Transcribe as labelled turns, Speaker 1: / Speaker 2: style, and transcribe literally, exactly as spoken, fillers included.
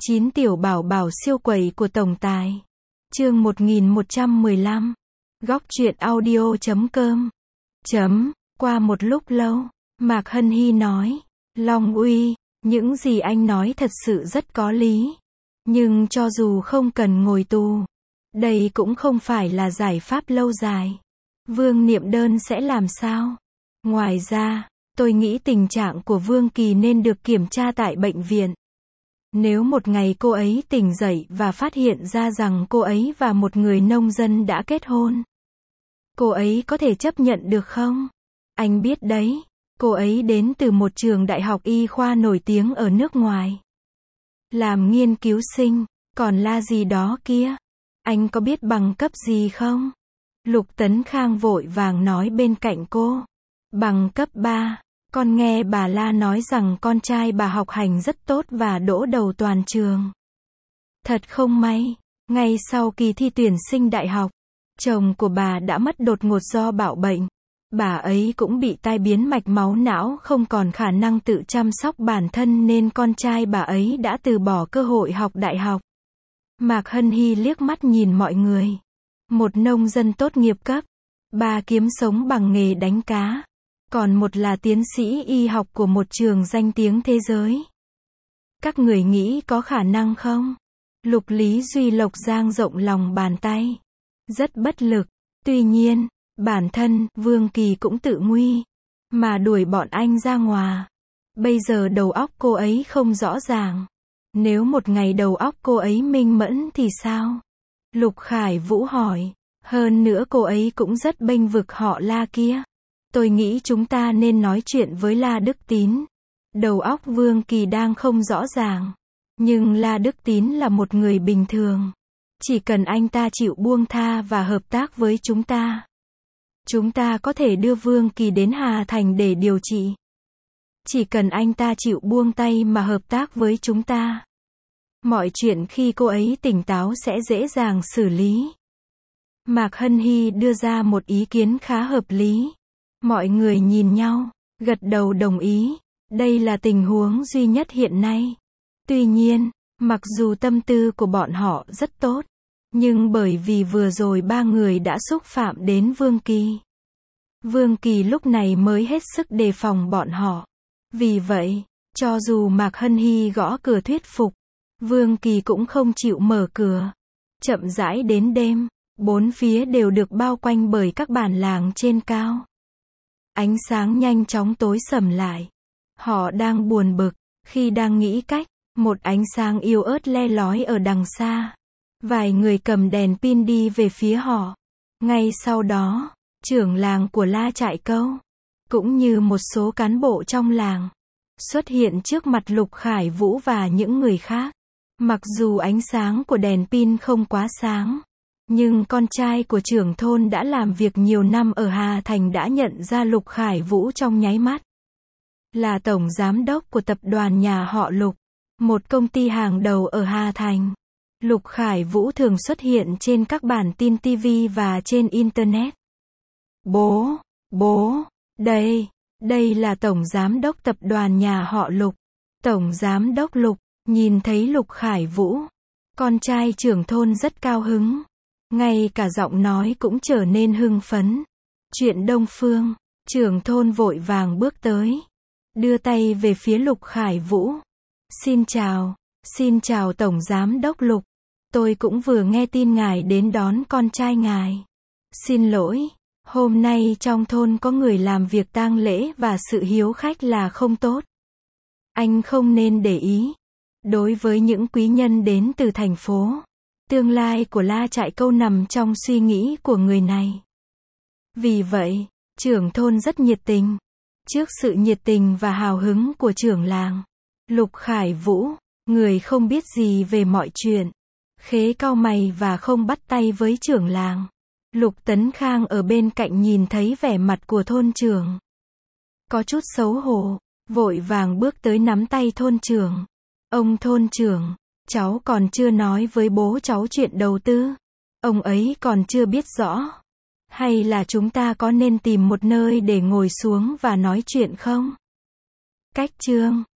Speaker 1: chín tiểu bảo bảo siêu quầy của tổng tài. Chương một nghìn một trăm mười lăm. Góc truyện audio chấm com. Chấm. Qua một lúc lâu, Mạc Hân Hy nói, Long Uy, những gì anh nói thật sự rất có lý. Nhưng cho dù không cần ngồi tù, đây cũng không phải là giải pháp lâu dài. Vương Niệm Đơn sẽ làm sao? Ngoài ra, tôi nghĩ tình trạng của Vương Kỳ nên được kiểm tra tại bệnh viện. Nếu một ngày cô ấy tỉnh dậy và phát hiện ra rằng cô ấy và một người nông dân đã kết hôn, cô ấy có thể chấp nhận được không? Anh biết đấy, cô ấy đến từ một trường đại học y khoa nổi tiếng ở nước ngoài. Làm nghiên cứu sinh, còn là gì đó kia. Anh có biết bằng cấp gì không? Lục Tấn Khang vội vàng nói bên cạnh cô. Bằng cấp ba. Con nghe bà La nói rằng con trai bà học hành rất tốt và đỗ đầu toàn trường. Thật không may, ngay sau kỳ thi tuyển sinh đại học, chồng của bà đã mất đột ngột do bạo bệnh. Bà ấy cũng bị tai biến mạch máu não, không còn khả năng tự chăm sóc bản thân nên con trai bà ấy đã từ bỏ cơ hội học đại học. Mạc Hân Hy liếc mắt nhìn mọi người. Một nông dân tốt nghiệp cấp ba kiếm sống bằng nghề đánh cá. Còn một là tiến sĩ y học của một trường danh tiếng thế giới. Các người nghĩ có khả năng không? Lục Lý Duy Lộc dang rộng lòng bàn tay. Rất bất lực. Tuy nhiên, bản thân, Vương Kỳ cũng tự nguy mà đuổi bọn anh ra ngoài. Bây giờ đầu óc cô ấy không rõ ràng. Nếu một ngày đầu óc cô ấy minh mẫn thì sao? Lục Khải Vũ hỏi. Hơn nữa cô ấy cũng rất bênh vực họ La kia. Tôi nghĩ chúng ta nên nói chuyện với La Đức Tín. Đầu óc Vương Kỳ đang không rõ ràng. Nhưng La Đức Tín là một người bình thường. Chỉ cần anh ta chịu buông tha và hợp tác với chúng ta, chúng ta có thể đưa Vương Kỳ đến Hà Thành để điều trị. Chỉ cần anh ta chịu buông tay mà hợp tác với chúng ta, mọi chuyện khi cô ấy tỉnh táo sẽ dễ dàng xử lý. Mạc Hân Hy đưa ra một ý kiến khá hợp lý. Mọi người nhìn nhau, gật đầu đồng ý. Đây là tình huống duy nhất hiện nay. Tuy nhiên, mặc dù tâm tư của bọn họ rất tốt, nhưng bởi vì vừa rồi ba người đã xúc phạm đến Vương Kỳ, Vương Kỳ lúc này mới hết sức đề phòng bọn họ. Vì vậy, cho dù Mạc Hân Hy gõ cửa thuyết phục, Vương Kỳ cũng không chịu mở cửa. Chậm rãi đến đêm, bốn phía đều được bao quanh bởi các bản làng trên cao. Ánh sáng nhanh chóng tối sầm lại. Họ đang buồn bực, khi đang nghĩ cách, một ánh sáng yếu ớt le lói ở đằng xa. Vài người cầm đèn pin đi về phía họ. Ngay sau đó, trưởng làng của La Trại Câu, cũng như một số cán bộ trong làng, xuất hiện trước mặt Lục Khải Vũ và những người khác. Mặc dù ánh sáng của đèn pin không quá sáng, nhưng con trai của trưởng thôn đã làm việc nhiều năm ở Hà Thành đã nhận ra Lục Khải Vũ trong nháy mắt. Là tổng giám đốc của tập đoàn nhà họ Lục, một công ty hàng đầu ở Hà Thành. Lục Khải Vũ thường xuất hiện trên các bản tin ti vi và trên Internet. Bố, bố, đây, đây là tổng giám đốc tập đoàn nhà họ Lục. Tổng giám đốc Lục, nhìn thấy Lục Khải Vũ, con trai trưởng thôn rất cao hứng. Ngay cả giọng nói cũng trở nên hưng phấn. Chuyện Đông Phương, trưởng thôn vội vàng bước tới, đưa tay về phía Lục Khải Vũ. Xin chào, xin chào Tổng Giám đốc Lục. Tôi cũng vừa nghe tin ngài đến đón con trai ngài. Xin lỗi, hôm nay trong thôn có người làm việc tang lễ và sự hiếu khách là không tốt. Anh không nên để ý. Đối với những quý nhân đến từ thành phố, tương lai của La Trại Câu nằm trong suy nghĩ của người này. Vì vậy, trưởng thôn rất nhiệt tình. Trước sự nhiệt tình và hào hứng của trưởng làng, Lục Khải Vũ, người không biết gì về mọi chuyện, khế cau mày và không bắt tay với trưởng làng. Lục Tấn Khang ở bên cạnh nhìn thấy vẻ mặt của thôn trưởng, có chút xấu hổ, vội vàng bước tới nắm tay thôn trưởng. Ông thôn trưởng, cháu còn chưa nói với bố cháu chuyện đầu tư. Ông ấy còn chưa biết rõ. Hay là chúng ta có nên tìm một nơi để ngồi xuống và nói chuyện không? Cách chương